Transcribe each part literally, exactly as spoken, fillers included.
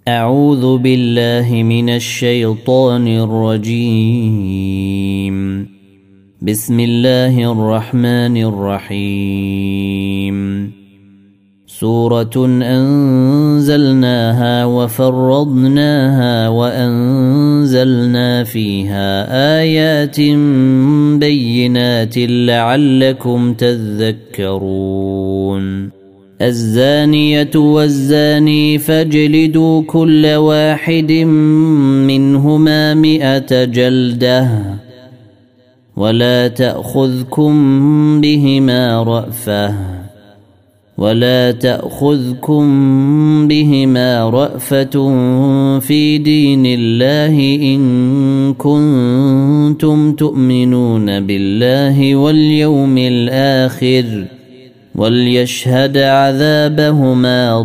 أعوذ بالله من الشيطان الرجيم. بسم الله الرحمن الرحيم. سورة أنزلناها وفرضناها وأنزلنا فيها آيات بينات لعلكم تذكرون. الزانية والزاني فاجلدوا كل واحد منهما مئة جلدة ولا تأخذكم بهما رأفة ولا تأخذكم بهما رأفة في دين الله إن كنتم تؤمنون بالله واليوم الآخر وليشهد عذابهما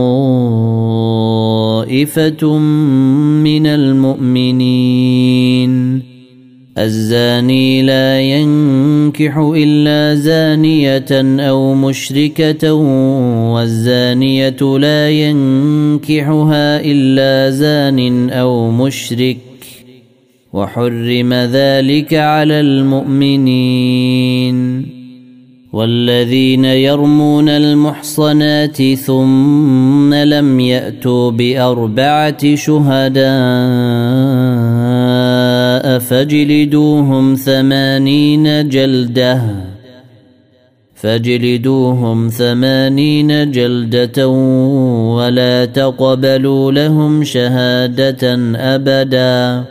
طائفة من المؤمنين. الزاني لا ينكح إلا زانية أو مشركة والزانية لا ينكحها إلا زان أو مشرك وحرم ذلك على المؤمنين. والذين يرمون المحصنات ثم لم يأتوا بأربعة شهداء فاجلدوهم ثمانين جلدة فاجلدوهم ثمانين جلدة ولا تقبلوا لهم شهادة أبدا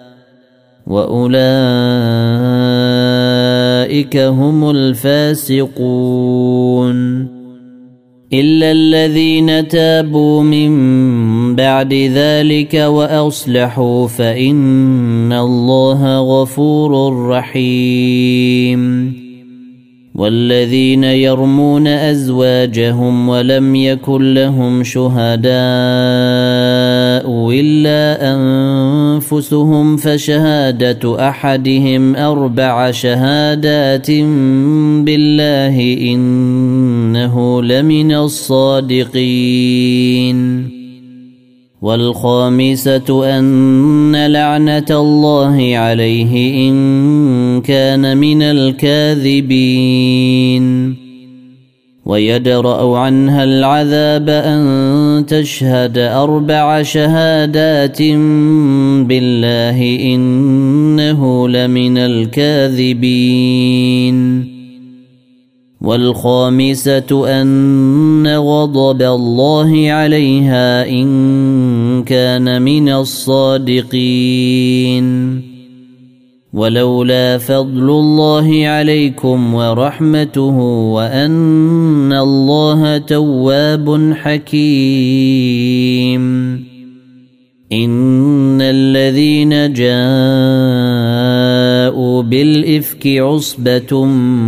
وأولئك هم الفاسقون. إلا الذين تابوا من بعد ذلك وأصلحوا فإن الله غفور رحيم. والذين يرمون أزواجهم ولم يكن لهم شهداء إلا أنفسهم فشهادة أحدهم أربع شهادات بالله إنه لمن الصادقين. والخامسة أن لعنة الله عليه إن كان من الكاذبين. ويدرأ عنها العذاب أن تشهد أربع شهادات بالله إنه لمن الكاذبين. والخامسة أن غضب الله عليها إن كان من الصادقين. ولولا فضل الله عليكم ورحمته وأن الله تواب حكيم. إن الذين جاءوا بالإفك عصبة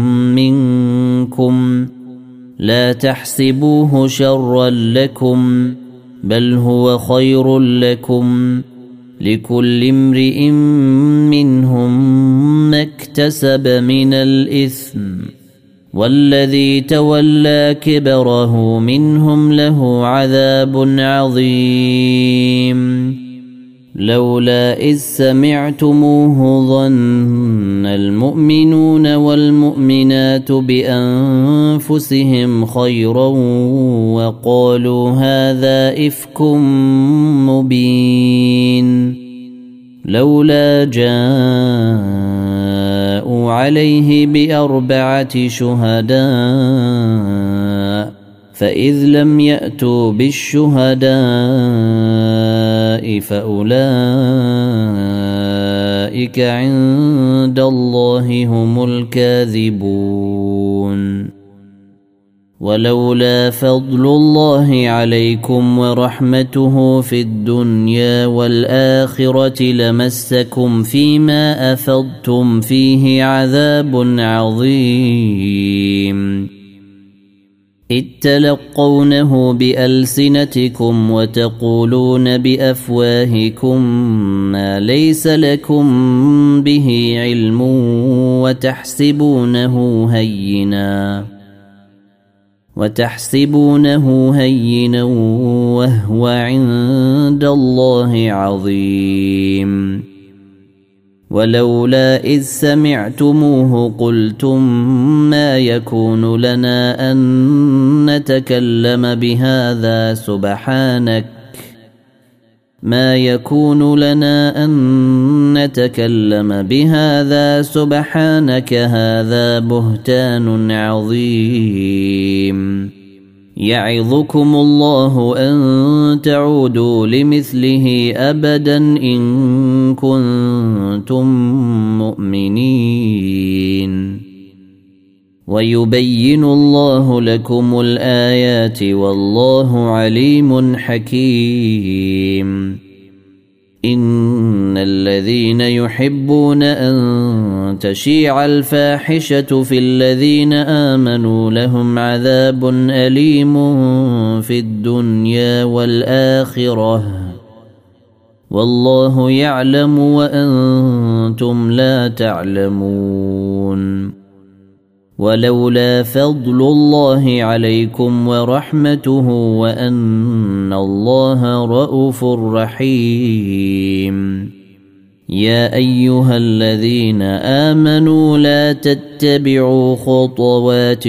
منكم لا تحسبوه شرا لكم بل هو خير لكم لكل امرئ منهم ما اكتسب من الإثم والذي تولى كبره منهم له عذاب عظيم. لولا إذ سمعتموه ظن المؤمنون والمؤمنات بأنفسهم خيرا وقالوا هذا إفك مبين. لولا جاءوا عليه بأربعة شهداء فإذ لم يأتوا بالشهداء فأولئك عند الله هم الكاذبون. ولولا فضل الله عليكم ورحمته في الدنيا والآخرة لمسكم فيما أفضتم فيه عذاب عظيم. إذ تلقونه بألسنتكم وتقولون بأفواهكم ما ليس لكم به علم وتحسبونه هينا وتحسبونه هينا وهو عند الله عظيم ولولا إذ سمعتموه قلتم ما يكون لنا أن نتكلم بهذا سبحانك ما يكون لنا أن نتكلم بهذا سبحانك هذا بهتان عظيم يعظكم الله أن تعودوا لمثله أبدا إن كنتم مؤمنين ويبين الله لكم الآيات والله عليم حكيم إن الذين يحبون أن تشيع الفاحشة في الذين آمنوا لهم عذاب أليم في الدنيا والآخرة والله يعلم وأنتم لا تعلمون ولولا فضل الله عليكم ورحمته وأن الله رءوف رحيم يا أيها الذين آمنوا لا تتبعوا خطوات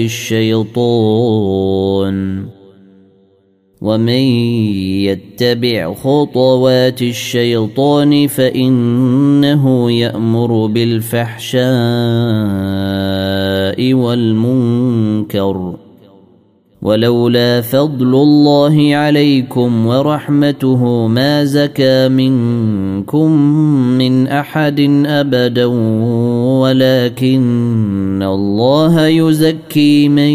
الشيطان ومن يتبع خطوات الشيطان فإنه يأمر بالفحشاء والمنكر ولولا فضل الله عليكم ورحمته ما زكى منكم من أحد أبدا ولكن الله يزكي من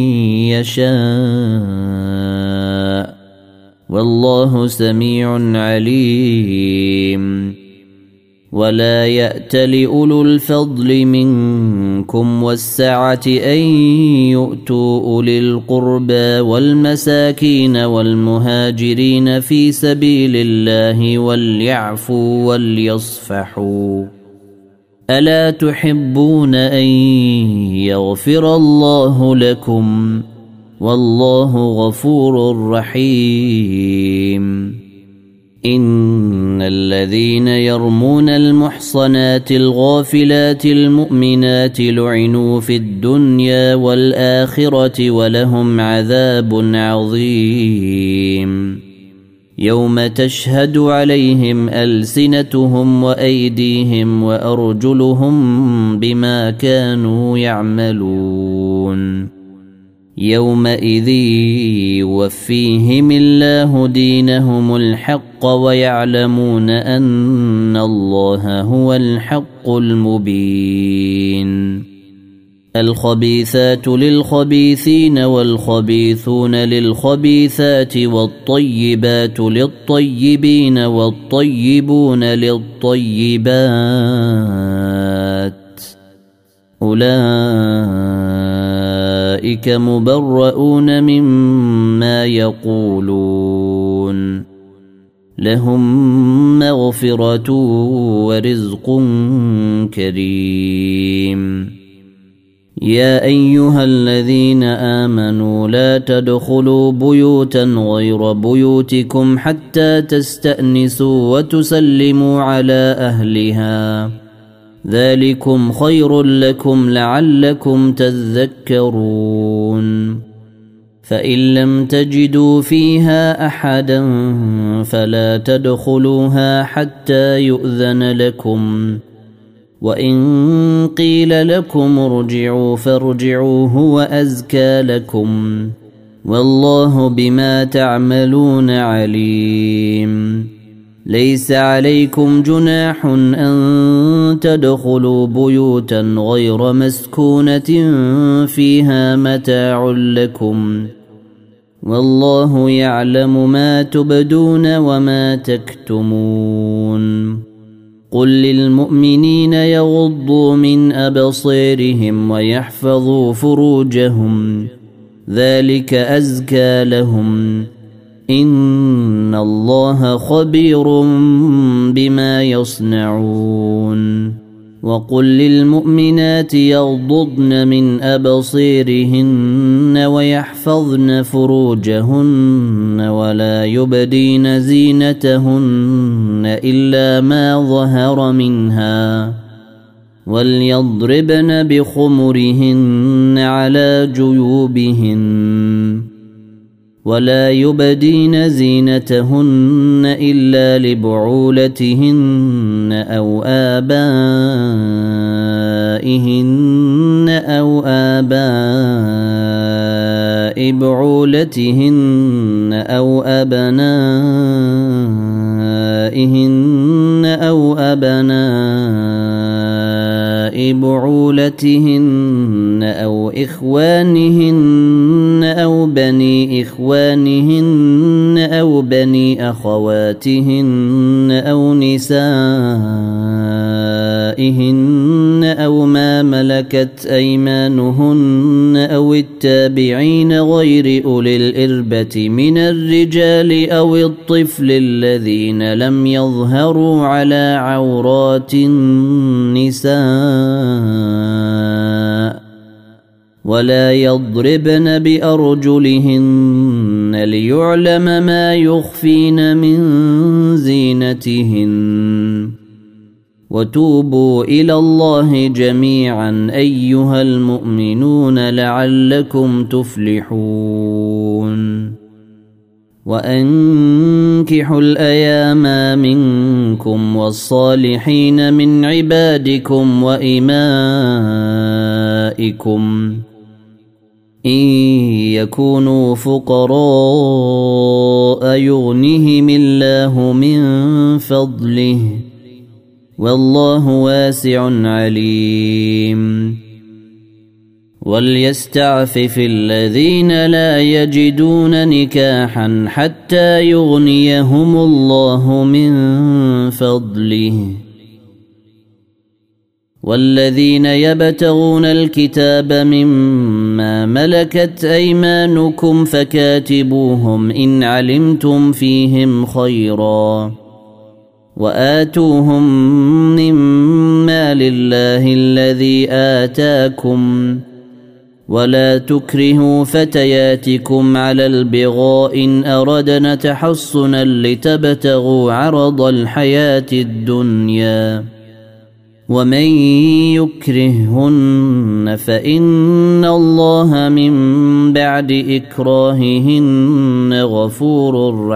يشاء والله سميع عليم ولا يأت لأولو الفضل منكم والسعة أن يؤتوا أولي القربى والمساكين والمهاجرين في سبيل الله وليعفوا وليصفحوا ألا تحبون أن يغفر الله لكم والله غفور رحيم إن الذين يرمون المحصنات الغافلات المؤمنات لعنوا في الدنيا والآخرة ولهم عذاب عظيم يوم تشهد عليهم ألسنتهم وأيديهم وأرجلهم بما كانوا يعملون يومئذ يوفيهم الله دينهم الحق ويعلمون أن الله هو الحق المبين الخبيثات للخبيثين والخبيثون للخبيثات والطيبات للطيبين والطيبون للطيبات أولئك مبرؤون مما يقولون لهم مغفرة ورزق كريم يا أيها الذين آمنوا لا تدخلوا بيوتا غير بيوتكم حتى تستأنسوا وتسلموا على أهلها ذلكم خير لكم لعلكم تذكرون فإن لم تجدوا فيها أحدا فلا تدخلوها حتى يؤذن لكم وإن قيل لكم ارجعوا فارجعوا هو أزكى لكم والله بما تعملون عليم ليس عليكم جناح أن تدخلوا بيوتا غير مسكونة فيها متاع لكم والله يعلم ما تبدون وما تكتمون قل للمؤمنين يغضوا من أبصارهم ويحفظوا فروجهم ذلك أزكى لهم إن الله خبير بما يصنعون وقل للمؤمنات يغضضن من أبصيرهن ويحفظن فروجهن ولا يبدين زينتهن إلا ما ظهر منها وليضربن بخمرهن على جيوبهن ولا يبدين زينتهن إلا لبعولتهن أو آبائهن أو آباء بعولتهن أو أبنائهن أو أبناء بعولتهن أو إخوانهن أو بني إخوانهن أو بني أخواتهن أو نسائهن أو ما ملكت أيمانهن أو التابعين غير أولي الإربة من الرجال أو الطفل الذين لم يظهروا على عورات النساء ولا يضربن بأرجلهن ليعلم ما يخفين من زينتهن وتوبوا إلى الله جميعا أيها المؤمنون لعلكم تفلحون وأنكحوا الأيام منكم والصالحين من عبادكم وإمائكم إن يكونوا فقراء يغنهم الله من فضله والله واسع عليم وليستعفف الذين لا يجدون نكاحا حتى يغنيهم الله من فضله والذين يبتغون الكتاب مما ملكت أيمانكم فكاتبوهم إن علمتم فيهم خيرا وآتوهم مما لله الذي آتاكم ولا تكرهوا فتياتكم على البغاء إن أردنا تحصنا لتبتغوا عرض الحياة الدنيا ومن يكرههن فإن الله من بعد إكراههن غفور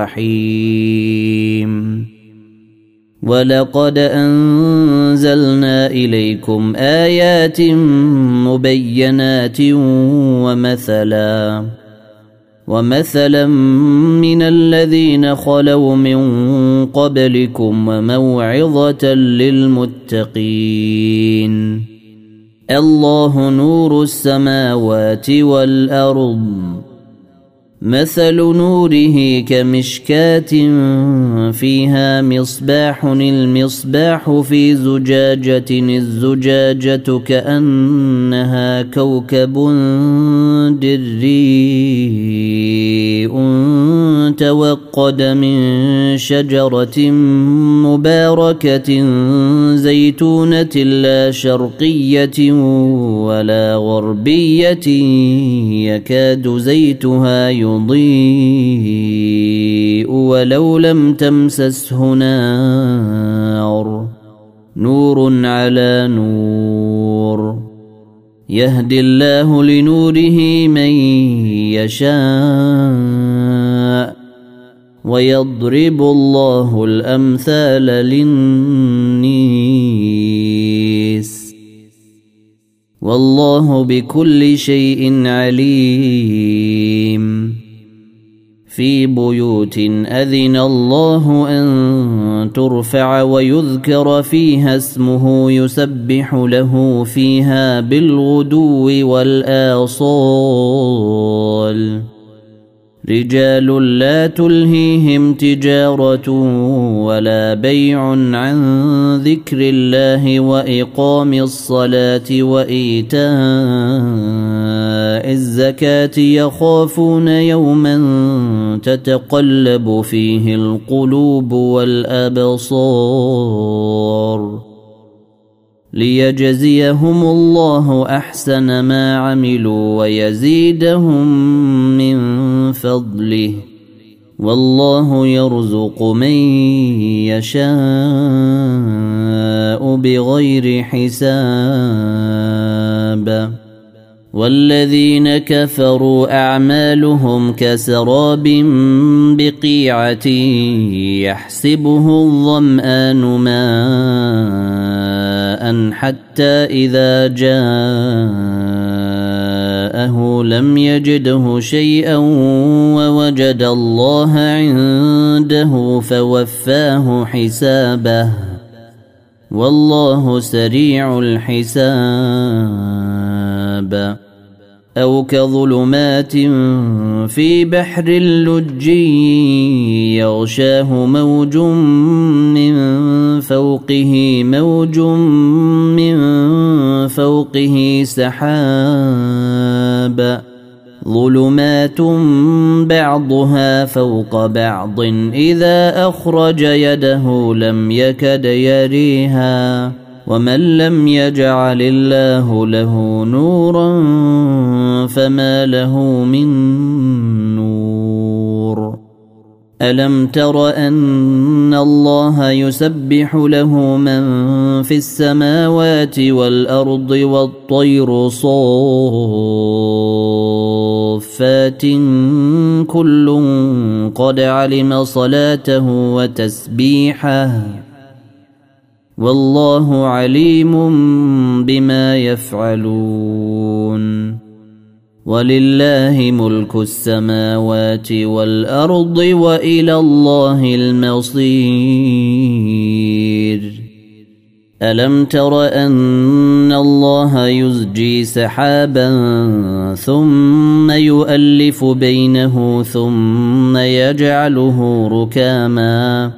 رحيم ولقد أنزلنا إليكم آيات مبينات ومثلا ومثلا من الذين خلوا من قبلكم وموعظة للمتقين الله نور السماوات والأرض مثل نوره كمشكاة فيها مصباح المصباح في زجاجة الزجاجة كأنها كوكب دري توقد من شجرة مباركة زيتونة لا شرقية ولا غربية يكاد زيتها يضيء ولو لم تمسسه نار نور على نور يهدي الله لنوره من يشاء ويضرب الله الأمثال للناس والله بكل شيء عليم في بيوت أذن الله أن ترفع ويذكر فيها اسمه يسبح له فيها بالغدو والآصال رجال لا تلهيهم تجارة ولا بيع عن ذكر الله وإقام الصلاة وإيتاء الزكاة يخافون يوما تتقلب فيه القلوب والأبصار ليجزيهم الله أحسن ما عملوا ويزيدهم من فضله والله يرزق من يشاء بغير حساب والذين كفروا أعمالهم كسراب بقيعة يحسبه الظمآن ماء حتى إذا جاءه لم يجده شيئا ووجد الله عنده فوفاه حسابه والله سريع الحساب أو كظلمات في بحر اللج يغشاه موج من فوقه موج من فوقه سحاب ظلمات بعضها فوق بعض إذا أخرج يده لم يكد يريها ومن لم يجعل الله له نورا فما له من نور ألم تر أن الله يسبح له من في السماوات والأرض والطير صافات كل قد علم صلاته وتسبيحه والله عليم بما يفعلون ولله ملك السماوات والأرض وإلى الله المصير ألم تر أن الله يزجي سحابا ثم يؤلف بينه ثم يجعله ركاما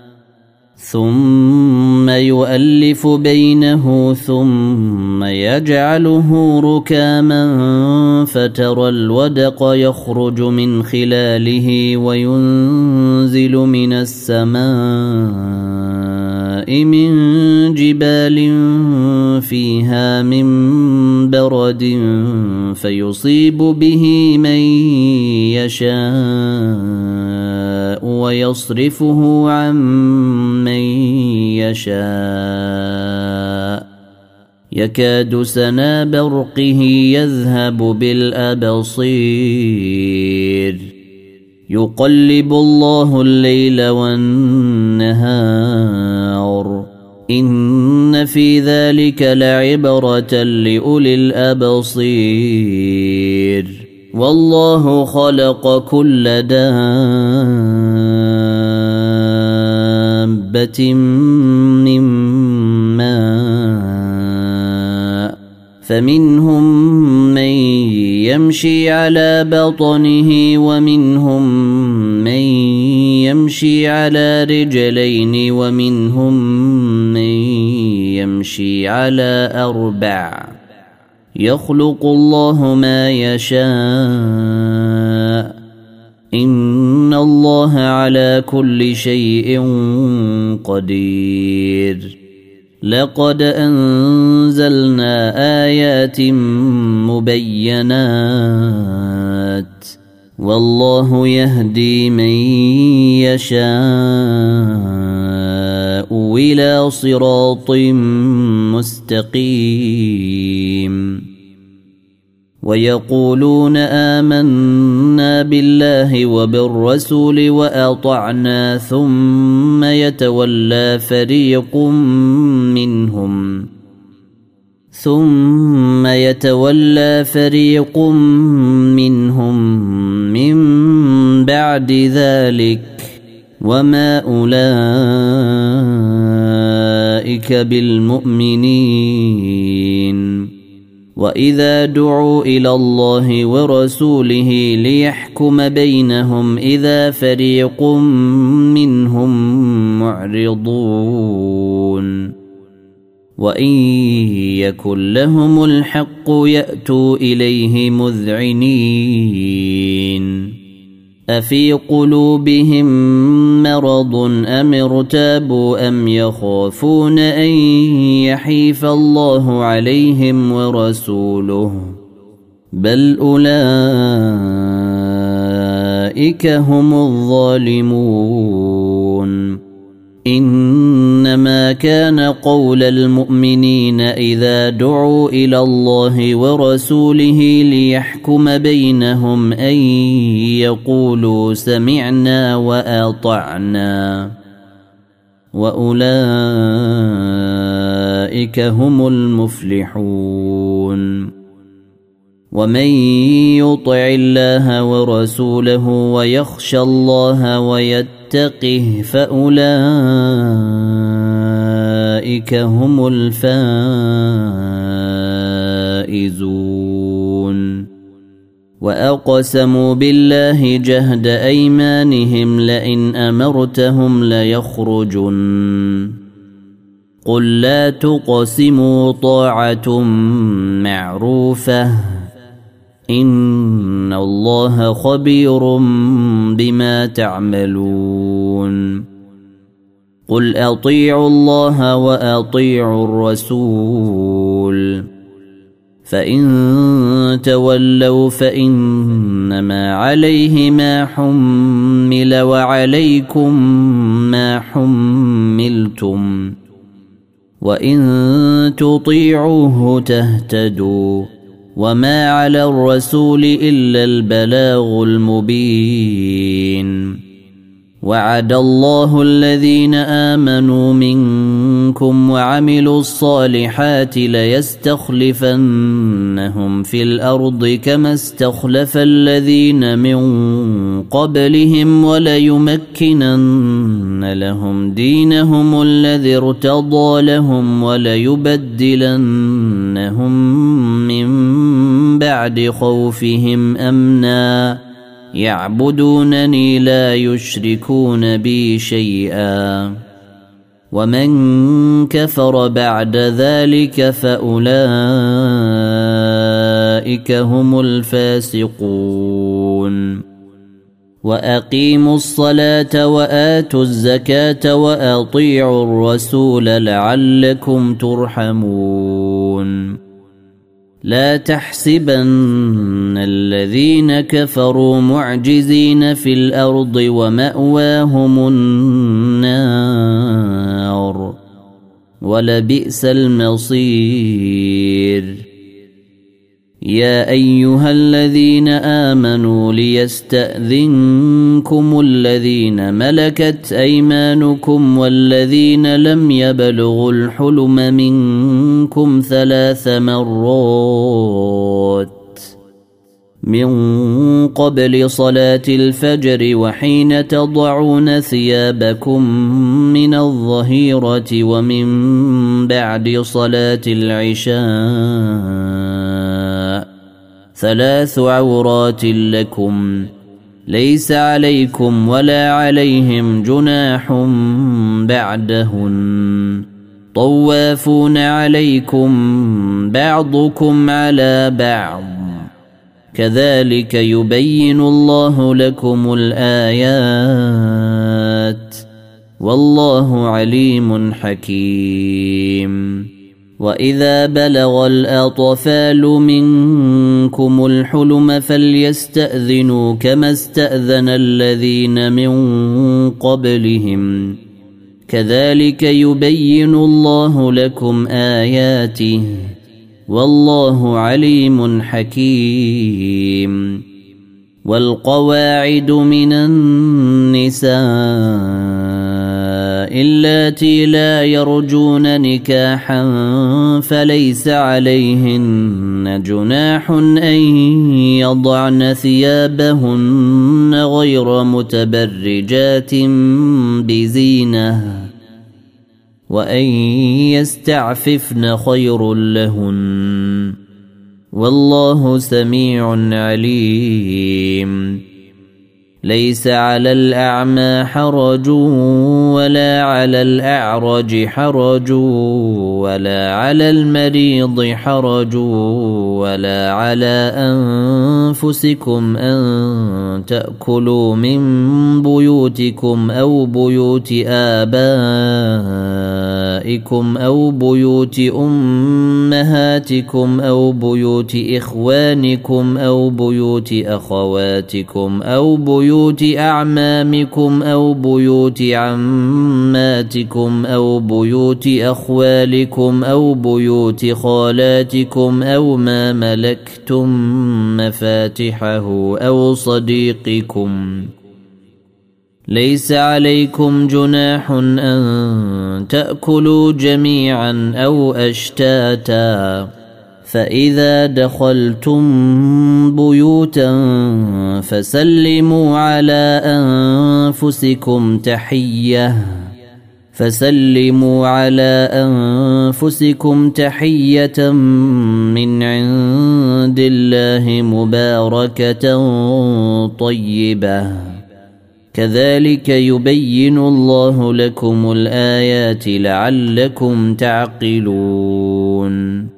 ثم يؤلف بينه ثم يجعله ركاما فترى الودق يخرج من خلاله وينزل من السماء من جبال فيها من برد فيصيب به من يشاء ويصرفه عن من يشاء يكاد سنا برقه يذهب بالأبصير يقلب الله الليل والنهار إن في ذلك لعبرة لأولي الأبصير والله خلق كل دابة من ماء فمنهم من يمشي على بطنه ومنهم من يمشي على رجلين ومنهم من يمشي على أربع يخلق الله ما يشاء إن الله على كل شيء قدير لقد أنزلنا آيات مبينات والله يهدي من يشاء إلى صراط مستقيم ويقولون آمنا بالله وبالرسول وأطعنا ثم يتولى فريق منهم ثم يتولى فريق منهم من بعد ذلك وما أولئك بالمؤمنين وإذا دعوا إلى الله ورسوله ليحكم بينهم إذا فريق منهم معرضون وإن يكن لهم الحق يأتوا إليه مذعنين أفي قلوبهم مرض أم ارتابوا أم يخافون أن يحيف الله عليهم ورسوله بل أولئك هم الظالمون إنما كان قول المؤمنين إذا دعوا إلى الله ورسوله ليحكم بينهم أن يقولوا سمعنا وأطعنا وأولئك هم المفلحون ومن يطع الله ورسوله ويخشى الله ويتقه فأولئك هم الفائزون وأقسموا بالله جهد أيمانهم لئن أمرتهم ليخرجن قل لا تقسموا طاعة معروفة إن الله خبير بما تعملون قل أطيعوا الله وأطيعوا الرسول فإن تولوا فإنما عليه ما حمل وعليكم ما حملتم وإن تطيعوه تهتدوا وما على الرسول إلا البلاغ المبين وعد الله الذين آمنوا منكم وعملوا الصالحات ليستخلفنهم في الأرض كما استخلف الذين من قبلهم وليمكنن لهم دينهم الذي ارتضى لهم وليبدلنهم من بعد خوفهم أمنا يعبدونني لا يشركون بي شيئا ومن كفر بعد ذلك فأولئك هم الفاسقون وأقيموا الصلاة وآتوا الزكاة وأطيعوا الرسول لعلكم ترحمون لا تحسبن الذين كفروا معجزين في الأرض ومأواهم النار ولبئس المصير يا أيها الذين آمنوا ليستأذنكم الذين ملكت أيمانكم والذين لم يبلغوا الحلم منكم ثلاث مرات من قبل صلاة الفجر وحين تضعون ثيابكم من الظهيرة ومن بعد صلاة العشاء ثلاث عورات لكم ليس عليكم ولا عليهم جناح بعدهن طوافون عليكم بعضكم على بعض كذلك يبين الله لكم الآيات والله عليم حكيم وإذا بلغ الأطفال منكم الحلم فليستأذنوا كما استأذن الذين من قبلهم كذلك يبين الله لكم آياته والله عليم حكيم والقواعد من النساء اللاتي لا يرجون نكاحا فليس عليهن جناح أن يضعن ثيابهن غير متبرجات بزينة وأن يستعففن خير لهن والله سميع عليم ليس على الأعمى حرج ولا على الأعرج حرج ولا على المريض حرج ولا على أنفسكم أن تأكلوا من بيوتكم أو بيوت آبائكم أو بيوت أمهاتكم أو بيوت إخوانكم أو بيوت أخواتكم أو بيوت بيوت أعمامكم أو بيوت عماتكم أو بيوت أخوالكم أو بيوت خالاتكم أو ما ملكتم مفاتحه أو صديقكم. ليس عليكم جناح أن تأكلوا جميعا أو أشتاتا، فإذا دخلتم بيوتا فسلموا على أنفسكم تحية فسلموا على أنفسكم تحية من عند الله مباركة طيبة، كذلك يبين الله لكم الآيات لعلكم تعقلون.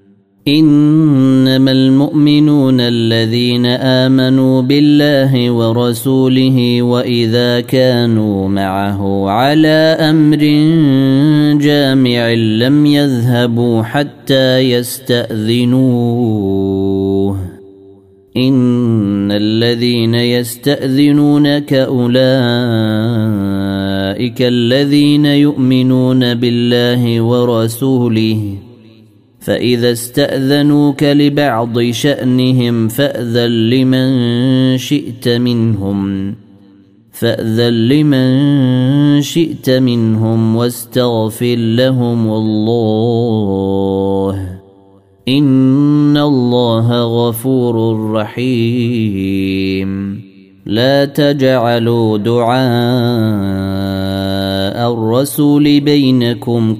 إنما المؤمنون الذين آمنوا بالله ورسوله وإذا كانوا معه على أمر جامع لم يذهبوا حتى يستأذنوه. إن الذين يستأذنونك أولئك الذين يؤمنون بالله ورسوله، فإذا استأذنوك لبعض شأنهم فأذن لمن شئت منهم فأذن لمن شئت منهم واستغفر لهم الله، إن الله غفور رحيم. لا تجعلوا دعاء الرسول بينكم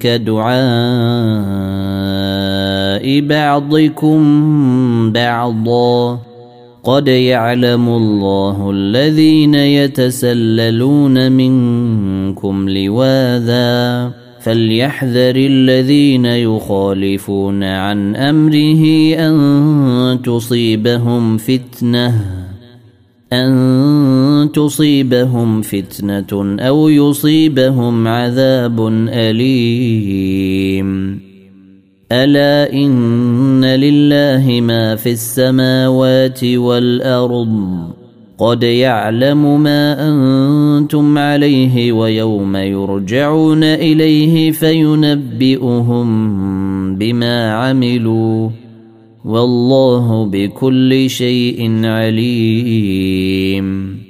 كدعاء بعضكم بعضا، قد يعلم الله الذين يتسللون منكم لواذا، فليحذر الذين يخالفون عن أمره أن تصيبهم فتنة أن تصيبهم فتنة أو يصيبهم عذاب أليم. ألا إن لله ما في السماوات والأرض، قد يعلم ما أنتم عليه ويوم يرجعون إليه فينبئهم بما عملوا، والله بكل شيء عليم.